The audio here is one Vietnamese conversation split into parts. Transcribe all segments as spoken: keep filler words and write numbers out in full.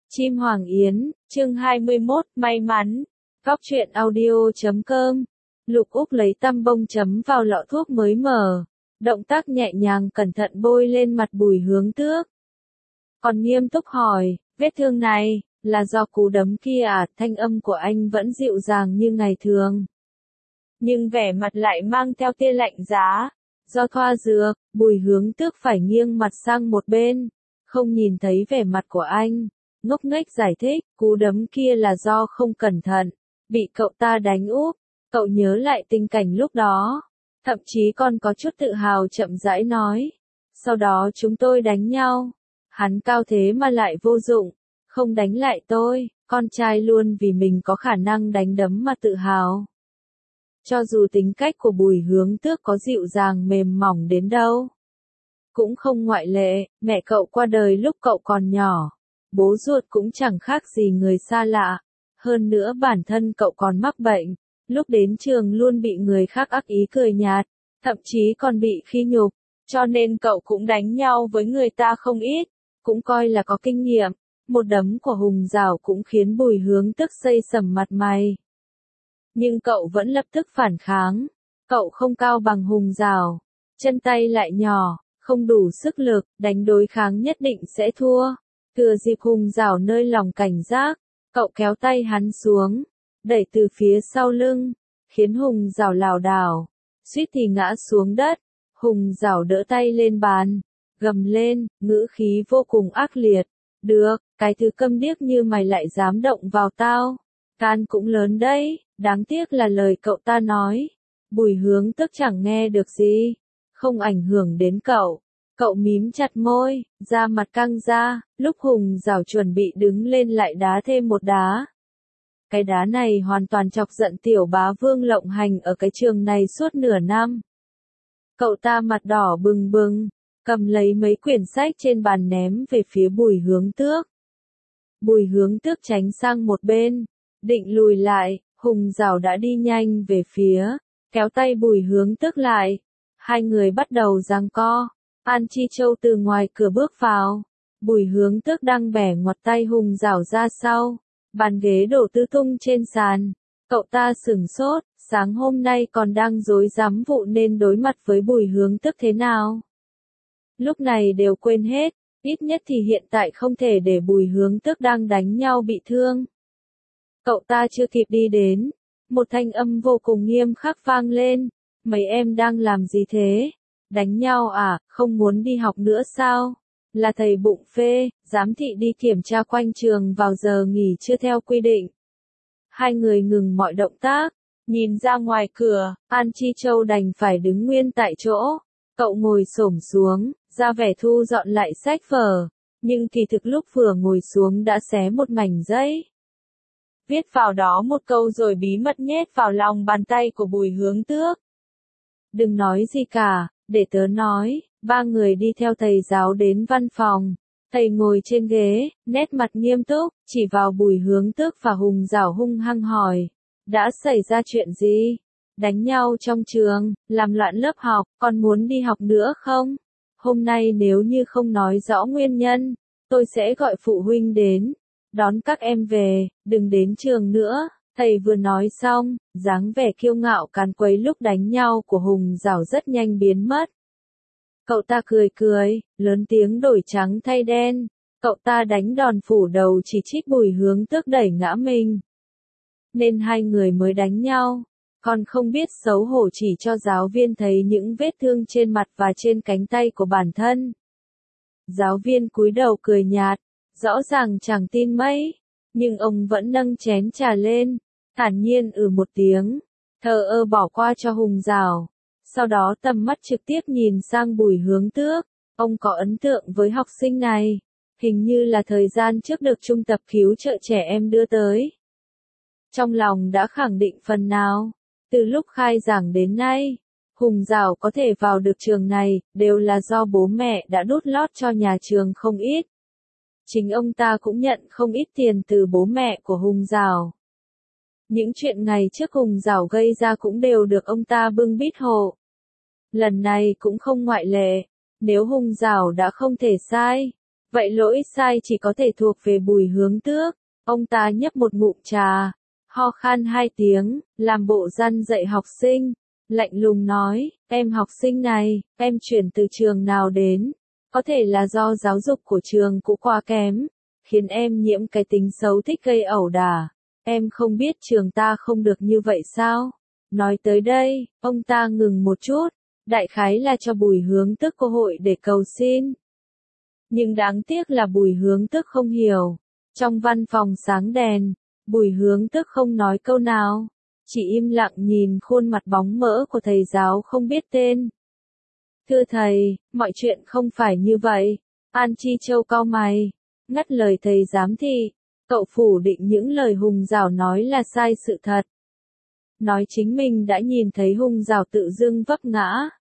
Chim Hoàng Yến, chương hai mươi mốt, may mắn. Góc truyện audio chấm com. Lục Úc lấy tăm bông chấm vào lọ thuốc mới mở. Động tác nhẹ nhàng cẩn thận bôi lên mặt Bùi Hướng Tước. Còn nghiêm túc hỏi, vết thương này, là do cú đấm kia à? Thanh âm của anh vẫn dịu dàng như ngày thường. Nhưng vẻ mặt lại mang theo tia lạnh giá. Do thoa dược, Bùi Hướng Tước phải nghiêng mặt sang một bên. Không nhìn thấy vẻ mặt của anh. Ngốc nghếch giải thích, cú đấm kia là do không cẩn thận, bị cậu ta đánh úp. Cậu nhớ lại tình cảnh lúc đó, thậm chí còn có chút tự hào chậm rãi nói. Sau đó chúng tôi đánh nhau, hắn cao thế mà lại vô dụng, không đánh lại tôi, con trai luôn vì mình có khả năng đánh đấm mà tự hào. Cho dù tính cách của Bùi Hướng Tước có dịu dàng mềm mỏng đến đâu, cũng không ngoại lệ, mẹ cậu qua đời lúc cậu còn nhỏ. Bố ruột cũng chẳng khác gì người xa lạ. Hơn nữa bản thân cậu còn mắc bệnh. Lúc đến trường luôn bị người khác ác ý cười nhạt. Thậm chí còn bị khi nhục. Cho nên cậu cũng đánh nhau với người ta không ít. Cũng coi là có kinh nghiệm. Một đấm của Hùng Dảo cũng khiến Bùi Hướng Tước xây sầm mặt mày. Nhưng cậu vẫn lập tức phản kháng. Cậu không cao bằng Hùng Dảo. Chân tay lại nhỏ. Không đủ sức lực. Đánh đối kháng nhất định sẽ thua. Thừa dịp Hùng Dảo nơi lòng cảnh giác, cậu kéo tay hắn xuống, đẩy từ phía sau lưng, khiến Hùng Dảo lảo đảo, suýt thì ngã xuống đất. Hùng Dảo đỡ tay lên bàn, gầm lên, ngữ khí vô cùng ác liệt. Được, cái thứ câm điếc như mày lại dám động vào tao. Can cũng lớn đấy, đáng tiếc là lời cậu ta nói. Bùi Hướng Tước chẳng nghe được gì, không ảnh hưởng đến cậu. Cậu mím chặt môi, da mặt căng ra, lúc Hùng Dảo chuẩn bị đứng lên lại đá thêm một đá. Cái đá này hoàn toàn chọc giận tiểu bá vương lộng hành ở cái trường này suốt nửa năm. Cậu ta mặt đỏ bừng bừng, cầm lấy mấy quyển sách trên bàn ném về phía Bùi Hướng Tước. Bùi Hướng Tước tránh sang một bên, định lùi lại, Hùng Dảo đã đi nhanh về phía, kéo tay Bùi Hướng Tước lại. Hai người bắt đầu giằng co. An Chi Châu từ ngoài cửa bước vào. Bùi Hướng Tước đang bẻ ngoặt tay Hùng Dảo ra sau. Bàn ghế đổ tứ tung trên sàn. Cậu ta sửng sốt, sáng hôm nay còn đang rối rắm vụ nên đối mặt với Bùi Hướng Tước thế nào. Lúc này đều quên hết, ít nhất thì hiện tại không thể để Bùi Hướng Tước đang đánh nhau bị thương. Cậu ta chưa kịp đi đến, một thanh âm vô cùng nghiêm khắc vang lên. Mấy em đang làm gì thế? Đánh nhau à, không muốn đi học nữa sao? Là thầy bụng phê, giám thị đi kiểm tra quanh trường vào giờ nghỉ chưa theo quy định. Hai người ngừng mọi động tác, nhìn ra ngoài cửa, An Chi Châu đành phải đứng nguyên tại chỗ. Cậu ngồi xổm xuống, ra vẻ thu dọn lại sách vở, nhưng kỳ thực lúc vừa ngồi xuống đã xé một mảnh giấy. Viết vào đó một câu rồi bí mật nhét vào lòng bàn tay của Bùi Hướng Tước. Đừng nói gì cả. Để tớ nói. Ba người đi theo thầy giáo đến văn phòng. Thầy ngồi trên ghế, nét mặt nghiêm túc, chỉ vào Bùi Hướng Tước và Hùng Dảo hung hăng hỏi. Đã xảy ra chuyện gì? Đánh nhau trong trường, làm loạn lớp học, còn muốn đi học nữa không? Hôm nay nếu như không nói rõ nguyên nhân, tôi sẽ gọi phụ huynh đến, đón các em về, đừng đến trường nữa. Thầy vừa nói xong, dáng vẻ kiêu ngạo càn quấy lúc đánh nhau của Hùng Dảo rất nhanh biến mất. Cậu ta cười cười, lớn tiếng đổi trắng thay đen. Cậu ta đánh đòn phủ đầu chỉ trích Bùi Hướng Tước đẩy ngã mình. Nên hai người mới đánh nhau, còn không biết xấu hổ chỉ cho giáo viên thấy những vết thương trên mặt và trên cánh tay của bản thân. Giáo viên cúi đầu cười nhạt, rõ ràng chẳng tin mấy. Nhưng ông vẫn nâng chén trà lên, thản nhiên ừ một tiếng, thờ ơ bỏ qua cho Hùng Dảo. Sau đó tầm mắt trực tiếp nhìn sang Bùi Hướng Tước. Ông có ấn tượng với học sinh này, hình như là thời gian trước được trung tập cứu trợ trẻ em đưa tới. Trong lòng đã khẳng định phần nào, từ lúc khai giảng đến nay, Hùng Dảo có thể vào được trường này, đều là do bố mẹ đã đút lót cho nhà trường không ít. Chính ông ta cũng nhận không ít tiền từ bố mẹ của Hùng Dảo. Những chuyện ngày trước Hùng Dảo gây ra cũng đều được ông ta bưng bít hộ. Lần này cũng không ngoại lệ, nếu Hùng Dảo đã không thể sai, Vậy lỗi sai chỉ có thể thuộc về Bùi Hướng Tước. Ông ta nhấp một ngụm trà, ho khan hai tiếng, làm bộ răn dạy học sinh, lạnh lùng nói, em học sinh này, em chuyển từ trường nào đến? Có thể là do giáo dục của trường cũ quá kém, khiến em nhiễm cái tính xấu thích gây ẩu đả. Em không biết trường ta không được như vậy sao? Nói tới đây, ông ta ngừng một chút, đại khái là cho Bùi Hướng Tước cơ hội để cầu xin. Nhưng đáng tiếc là Bùi Hướng Tước không hiểu. Trong văn phòng sáng đèn, Bùi Hướng Tước không nói câu nào, chỉ im lặng nhìn khuôn mặt bóng mỡ của thầy giáo không biết tên. Thưa thầy, mọi chuyện không phải như vậy. An Chi Châu cau mày, ngắt lời thầy giám thị. Cậu phủ định những lời Hùng Dảo nói là sai sự thật. Nói chính mình đã nhìn thấy Hùng Dảo tự dưng vấp ngã.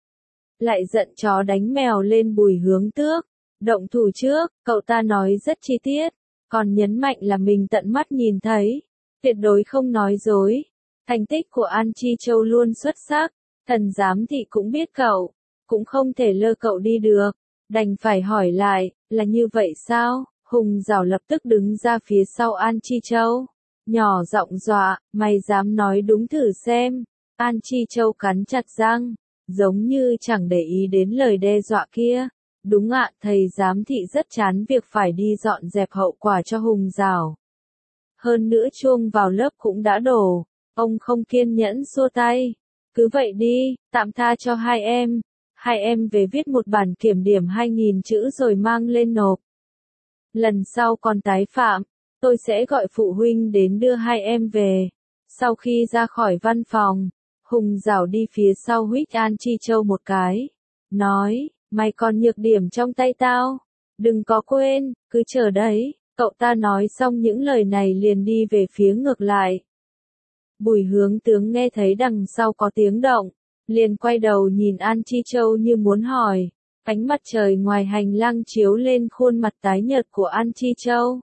Lại giận chó đánh mèo lên Bùi Hướng Tước. Động thủ trước, cậu ta nói rất chi tiết, còn nhấn mạnh là mình tận mắt nhìn thấy. Tuyệt đối không nói dối. Thành tích của An Chi Châu luôn xuất sắc. Thần giám thị cũng biết cậu, cũng không thể lơ cậu đi được. Đành phải hỏi lại, là như vậy sao? Hùng Dảo lập tức đứng ra phía sau An Chi Châu. Nhỏ giọng dọa, mày dám nói đúng thử xem. An Chi Châu cắn chặt răng, giống như chẳng để ý đến lời đe dọa kia. Đúng ạ, thầy giám thị rất chán việc phải đi dọn dẹp hậu quả cho Hùng Dảo. Hơn nữa chuông vào lớp cũng đã đổ. Ông không kiên nhẫn xua tay. Cứ vậy đi, tạm tha cho hai em. Hai em về viết một bản kiểm điểm hai nghìn chữ rồi mang lên nộp. Lần sau còn tái phạm, tôi sẽ gọi phụ huynh đến đưa hai em về. Sau khi ra khỏi văn phòng, Hùng Dảo đi phía sau huých An Chi Châu một cái. Nói, mày còn nhược điểm trong tay tao. Đừng có quên, cứ chờ đấy. Cậu ta nói xong những lời này liền đi về phía ngược lại. Bùi Hướng Tướng nghe thấy đằng sau có tiếng động, liền quay đầu nhìn An Chi Châu như muốn hỏi. Ánh mặt trời ngoài hành lang chiếu lên khuôn mặt tái nhợt của An Chi Châu.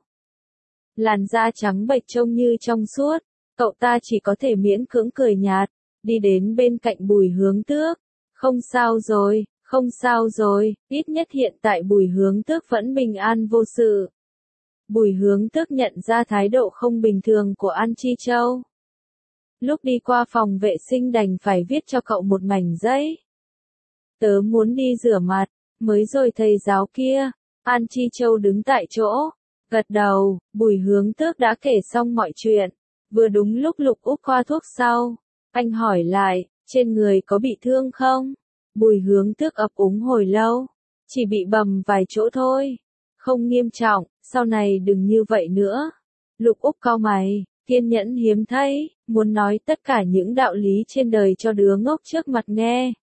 Làn da trắng bệch trông như trong suốt, cậu ta chỉ có thể miễn cưỡng cười nhạt, đi đến bên cạnh Bùi Hướng Tước. Không sao rồi, không sao rồi, ít nhất hiện tại Bùi Hướng Tước vẫn bình an vô sự. Bùi Hướng Tước nhận ra thái độ không bình thường của An Chi Châu. Lúc đi qua phòng vệ sinh đành phải viết cho cậu một mảnh giấy. Tớ muốn đi rửa mặt, mới rồi thầy giáo kia. An Chi Châu đứng tại chỗ, gật đầu. Bùi Hướng Tước đã kể xong mọi chuyện. Vừa đúng lúc Lục Úc khoa thuốc sau. Anh hỏi lại, trên người có bị thương không? Bùi Hướng Tước ấp úng hồi lâu. Chỉ bị bầm vài chỗ thôi. Không nghiêm trọng, sau này đừng như vậy nữa. Lục Úc cau mày, kiên nhẫn hiếm thấy, muốn nói tất cả những đạo lý trên đời cho đứa ngốc trước mặt nghe.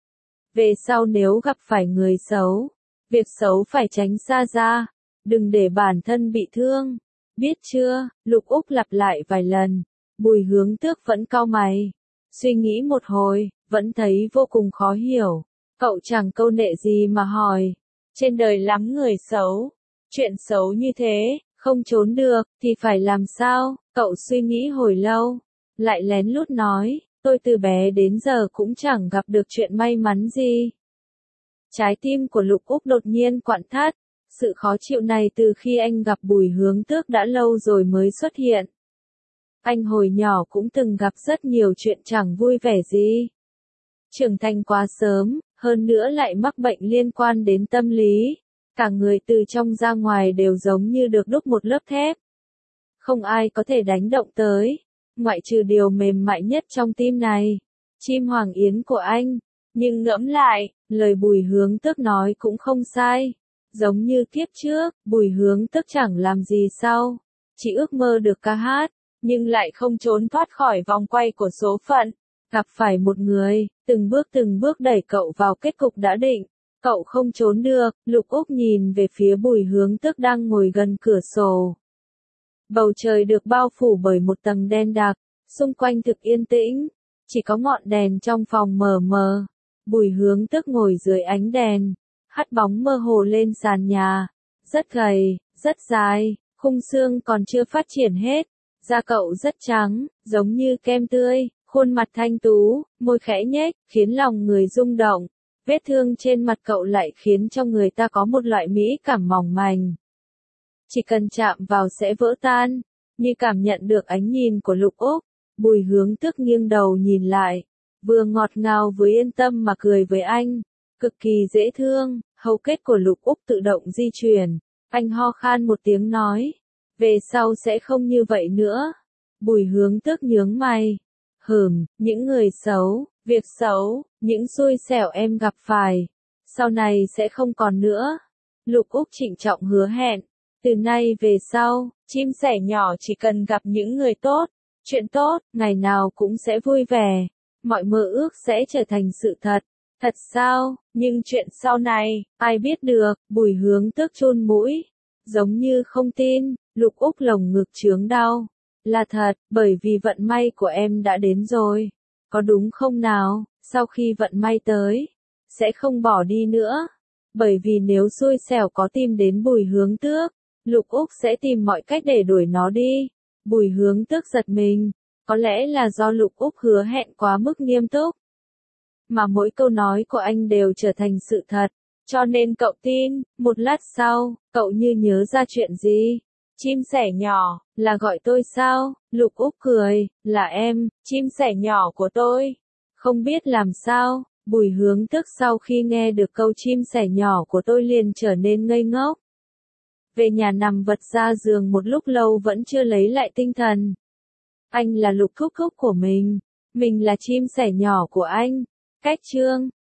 Về sau nếu gặp phải người xấu, việc xấu phải tránh xa ra, đừng để bản thân bị thương. Biết chưa? Lục Úc lặp lại vài lần. Bùi Hướng Tước vẫn cau mày, suy nghĩ một hồi, vẫn thấy vô cùng khó hiểu. Cậu chẳng câu nệ gì mà hỏi. Trên đời lắm người xấu, chuyện xấu như thế, không trốn được, thì phải làm sao? Cậu suy nghĩ hồi lâu, lại lén lút nói, tôi từ bé đến giờ cũng chẳng gặp được chuyện may mắn gì. Trái tim của Lục Úc đột nhiên quặn thắt, sự khó chịu này từ khi anh gặp Bùi Hướng Tước đã lâu rồi mới xuất hiện. Anh hồi nhỏ cũng từng gặp rất nhiều chuyện chẳng vui vẻ gì. Trưởng thành quá sớm, hơn nữa lại mắc bệnh liên quan đến tâm lý. Cả người từ trong ra ngoài đều giống như được đúc một lớp thép. Không ai có thể đánh động tới, ngoại trừ điều mềm mại nhất trong tim này, chim hoàng yến của anh. Nhưng ngẫm lại, lời Bùi Hướng Tước nói cũng không sai. Giống như kiếp trước, Bùi Hướng Tước chẳng làm gì sau, chỉ ước mơ được ca hát, nhưng lại không trốn thoát khỏi vòng quay của số phận. Gặp phải một người, từng bước từng bước đẩy cậu vào kết cục đã định. Cậu không trốn được. Lục Úc nhìn về phía Bùi Hướng Tước đang ngồi gần cửa sổ. Bầu trời được bao phủ bởi một tầng đen đặc, xung quanh thực yên tĩnh, chỉ có ngọn đèn trong phòng mờ mờ. Bùi Hướng Tước ngồi dưới ánh đèn, hắt bóng mơ hồ lên sàn nhà, rất gầy, rất dài, khung xương còn chưa phát triển hết, da cậu rất trắng, giống như kem tươi, khuôn mặt thanh tú, môi khẽ nhếch, khiến lòng người rung động. Vết thương trên mặt cậu lại khiến cho người ta có một loại mỹ cảm mỏng manh. Chỉ cần chạm vào sẽ vỡ tan, như cảm nhận được ánh nhìn của Lục Úc, Bùi Hướng Tước nghiêng đầu nhìn lại, vừa ngọt ngào vừa yên tâm mà cười với anh, cực kỳ dễ thương. Hầu kết của Lục Úc tự động di chuyển, anh ho khan một tiếng nói, về sau sẽ không như vậy nữa. Bùi Hướng Tước nhướng mày, hừm, những người xấu, việc xấu, những xui xẻo em gặp phải, sau này sẽ không còn nữa. Lục Úc trịnh trọng hứa hẹn, từ nay về sau, chim sẻ nhỏ chỉ cần gặp những người tốt, chuyện tốt, ngày nào cũng sẽ vui vẻ, mọi mơ ước sẽ trở thành sự thật. Thật sao, nhưng chuyện sau này, ai biết được. Bùi Hướng Tước chun mũi, giống như không tin. Lục Úc lồng ngực chướng đau, là thật, bởi vì vận may của em đã đến rồi, có đúng không nào? Sau khi vận may tới, sẽ không bỏ đi nữa, bởi vì nếu xui xẻo có tìm đến Bùi Hướng Tước, Lục Úc sẽ tìm mọi cách để đuổi nó đi. Bùi Hướng Tước giật mình, có lẽ là do Lục Úc hứa hẹn quá mức nghiêm túc, mà mỗi câu nói của anh đều trở thành sự thật, cho nên cậu tin. Một lát sau, cậu như nhớ ra chuyện gì. Chim sẻ nhỏ, là gọi tôi sao? Lục Úc cười, là em, chim sẻ nhỏ của tôi. Không biết làm sao, Bùi Hướng Tước sau khi nghe được câu chim sẻ nhỏ của tôi liền trở nên ngây ngốc. Về nhà nằm vật ra giường một lúc lâu vẫn chưa lấy lại tinh thần. Anh là Lục Thúc Thúc của mình, mình là chim sẻ nhỏ của anh. Cách chương